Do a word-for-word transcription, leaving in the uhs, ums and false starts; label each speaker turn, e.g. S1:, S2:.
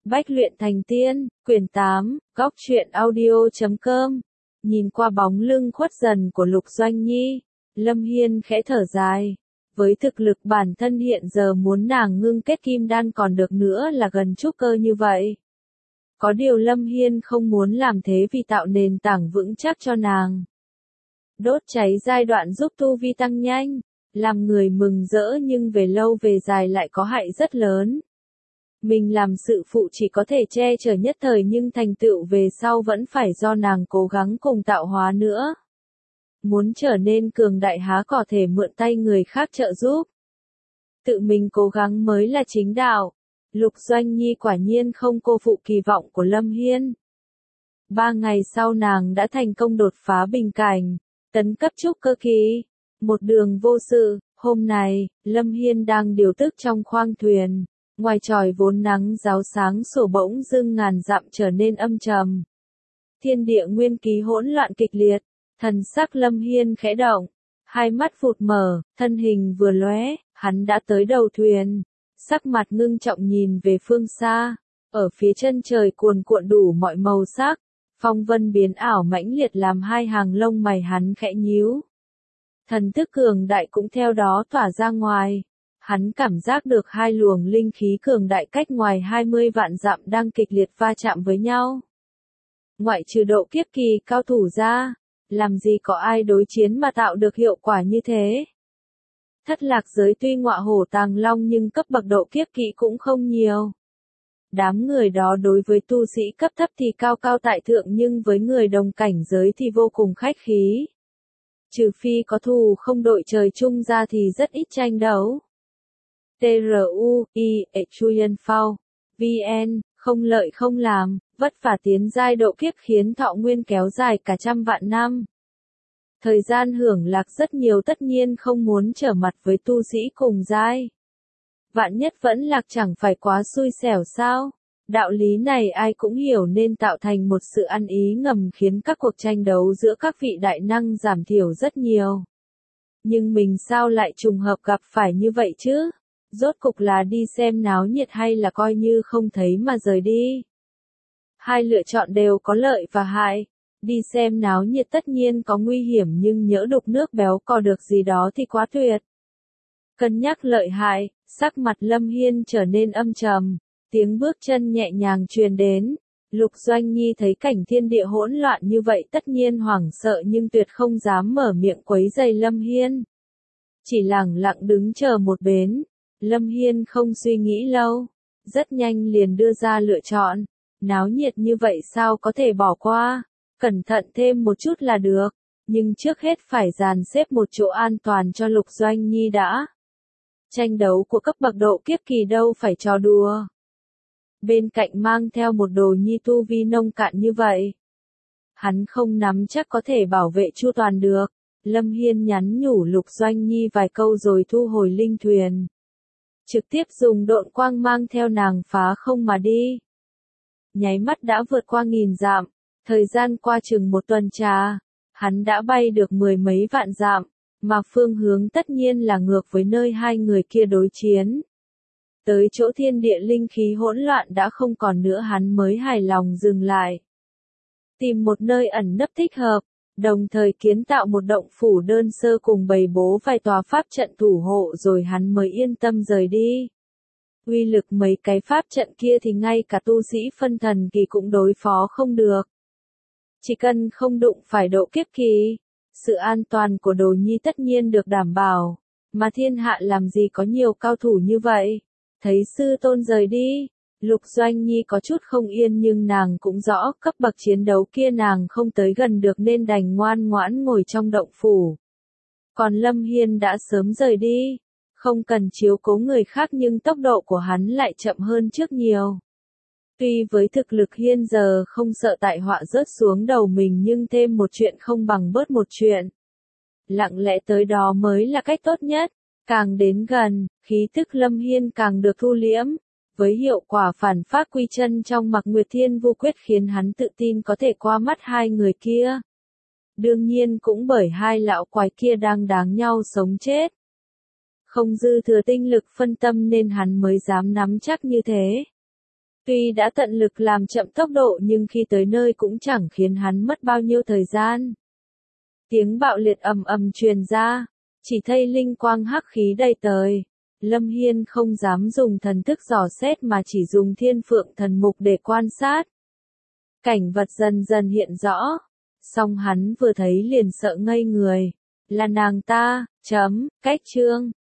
S1: Bách luyện thành tiên, quyển tám, góc truyện audio chấm com. Nhìn qua bóng lưng khuất dần của Lục Doanh Nhi, Lâm Hiên khẽ thở dài. Với thực lực bản thân hiện giờ muốn nàng ngưng kết kim đan còn được nữa là gần trúc cơ như vậy. Có điều Lâm Hiên không muốn làm thế vì tạo nền tảng vững chắc cho nàng. Đốt cháy giai đoạn giúp tu vi tăng nhanh, làm người mừng rỡ nhưng về lâu về dài lại có hại rất lớn. Mình làm sự phụ chỉ có thể che chở nhất thời nhưng thành tựu về sau vẫn phải do nàng cố gắng cùng tạo hóa nữa. Muốn trở nên cường đại há có thể mượn tay người khác trợ giúp. Tự mình cố gắng mới là chính đạo. Lục Doanh Nhi quả nhiên không cô phụ kỳ vọng của Lâm Hiên. Ba ngày sau nàng đã thành công đột phá bình cảnh, tấn cấp trúc cơ kỳ. Một đường vô sự, hôm nay, Lâm Hiên đang điều tức trong khoang thuyền. Ngoài tròi vốn nắng ráo sáng sổ bỗng dưng ngàn dặm trở nên âm trầm. Thiên địa nguyên khí hỗn loạn kịch liệt, thần sắc Lâm Hiên khẽ động, hai mắt phụt mở, thân hình vừa lóe, hắn đã tới đầu thuyền, sắc mặt ngưng trọng nhìn về phương xa, ở phía chân trời cuồn cuộn đủ mọi màu sắc, phong vân biến ảo mãnh liệt làm hai hàng lông mày hắn khẽ nhíu. Thần thức cường đại cũng theo đó tỏa ra ngoài. Hắn cảm giác được hai luồng linh khí cường đại cách ngoài hai mươi vạn dặm đang kịch liệt va chạm với nhau. Ngoại trừ độ kiếp kỳ cao thủ ra, làm gì có ai đối chiến mà tạo được hiệu quả như thế. Thất lạc giới tuy ngọa hổ tàng long nhưng cấp bậc độ kiếp kỳ cũng không nhiều. Đám người đó đối với tu sĩ cấp thấp thì cao cao tại thượng nhưng với người đồng cảnh giới thì vô cùng khách khí. Trừ phi có thù không đội trời chung ra thì rất ít tranh đấu. T R U I E Chuyen Phao V N không lợi không làm, vất vả tiến giai độ kiếp khiến thọ nguyên kéo dài cả trăm vạn năm. Thời gian hưởng lạc rất nhiều tất nhiên không muốn trở mặt với tu sĩ cùng giai. Vạn nhất vẫn lạc chẳng phải quá xui xẻo sao? Đạo lý này ai cũng hiểu nên tạo thành một sự ăn ý ngầm khiến các cuộc tranh đấu giữa các vị đại năng giảm thiểu rất nhiều. Nhưng mình sao lại trùng hợp gặp phải như vậy chứ? Rốt cục là đi xem náo nhiệt hay là coi như không thấy mà rời đi. Hai lựa chọn đều có lợi và hại. Đi xem náo nhiệt tất nhiên có nguy hiểm nhưng nhỡ đục nước béo cò được gì đó thì quá tuyệt. Cân nhắc lợi hại, sắc mặt Lâm Hiên trở nên âm trầm, tiếng bước chân nhẹ nhàng truyền đến. Lục Doanh Nhi thấy cảnh thiên địa hỗn loạn như vậy tất nhiên hoảng sợ nhưng tuyệt không dám mở miệng quấy rầy Lâm Hiên. Chỉ lẳng lặng đứng chờ một bên. Lâm Hiên không suy nghĩ lâu, rất nhanh liền đưa ra lựa chọn, náo nhiệt như vậy sao có thể bỏ qua, cẩn thận thêm một chút là được, nhưng trước hết phải dàn xếp một chỗ an toàn cho Lục Doanh Nhi đã. Tranh đấu của cấp bậc độ kiếp kỳ đâu phải trò đùa. Bên cạnh mang theo một đồ nhi tu vi nông cạn như vậy. Hắn không nắm chắc có thể bảo vệ chu toàn được, Lâm Hiên nhắn nhủ Lục Doanh Nhi vài câu rồi thu hồi linh thuyền. Trực tiếp dùng độn quang mang theo nàng phá không mà đi. Nháy mắt đã vượt qua nghìn dặm, thời gian qua chừng một tuần trà, hắn đã bay được mười mấy vạn dặm, mà phương hướng tất nhiên là ngược với nơi hai người kia đối chiến. Tới chỗ thiên địa linh khí hỗn loạn đã không còn nữa hắn mới hài lòng dừng lại. Tìm một nơi ẩn nấp thích hợp, đồng thời kiến tạo một động phủ đơn sơ cùng bày bố vài tòa pháp trận thủ hộ rồi hắn mới yên tâm rời đi. Uy lực mấy cái pháp trận kia thì ngay cả tu sĩ phân thần kỳ cũng đối phó không được. Chỉ cần không đụng phải độ kiếp kỳ, sự an toàn của đồ nhi tất nhiên được đảm bảo, mà thiên hạ làm gì có nhiều cao thủ như vậy. Thấy sư tôn rời đi, Lục Doanh Nhi có chút không yên nhưng nàng cũng rõ cấp bậc chiến đấu kia nàng không tới gần được nên đành ngoan ngoãn ngồi trong động phủ. Còn Lâm Hiên đã sớm rời đi, không cần chiếu cố người khác nhưng tốc độ của hắn lại chậm hơn trước nhiều. Tuy với thực lực Hiên giờ không sợ tại họa rớt xuống đầu mình nhưng thêm một chuyện không bằng bớt một chuyện. Lặng lẽ tới đó mới là cách tốt nhất, càng đến gần, khí tức Lâm Hiên càng được thu liễm. Với hiệu quả phản phát quy chân trong Mạc Nguyệt Thiên Vu Quyết khiến hắn tự tin có thể qua mắt hai người kia. Đương nhiên cũng bởi hai lão quái kia đang đáng nhau sống chết. Không dư thừa tinh lực phân tâm nên hắn mới dám nắm chắc như thế. Tuy đã tận lực làm chậm tốc độ nhưng khi tới nơi cũng chẳng khiến hắn mất bao nhiêu thời gian. Tiếng bạo liệt ầm ầm truyền ra, chỉ thấy linh quang hắc khí đầy trời. Lâm Hiên không dám dùng thần thức dò xét mà chỉ dùng thiên phượng thần mục để quan sát. Cảnh vật dần dần hiện rõ, song hắn vừa thấy liền sợ ngây người. Là nàng ta, chấm, cách chương.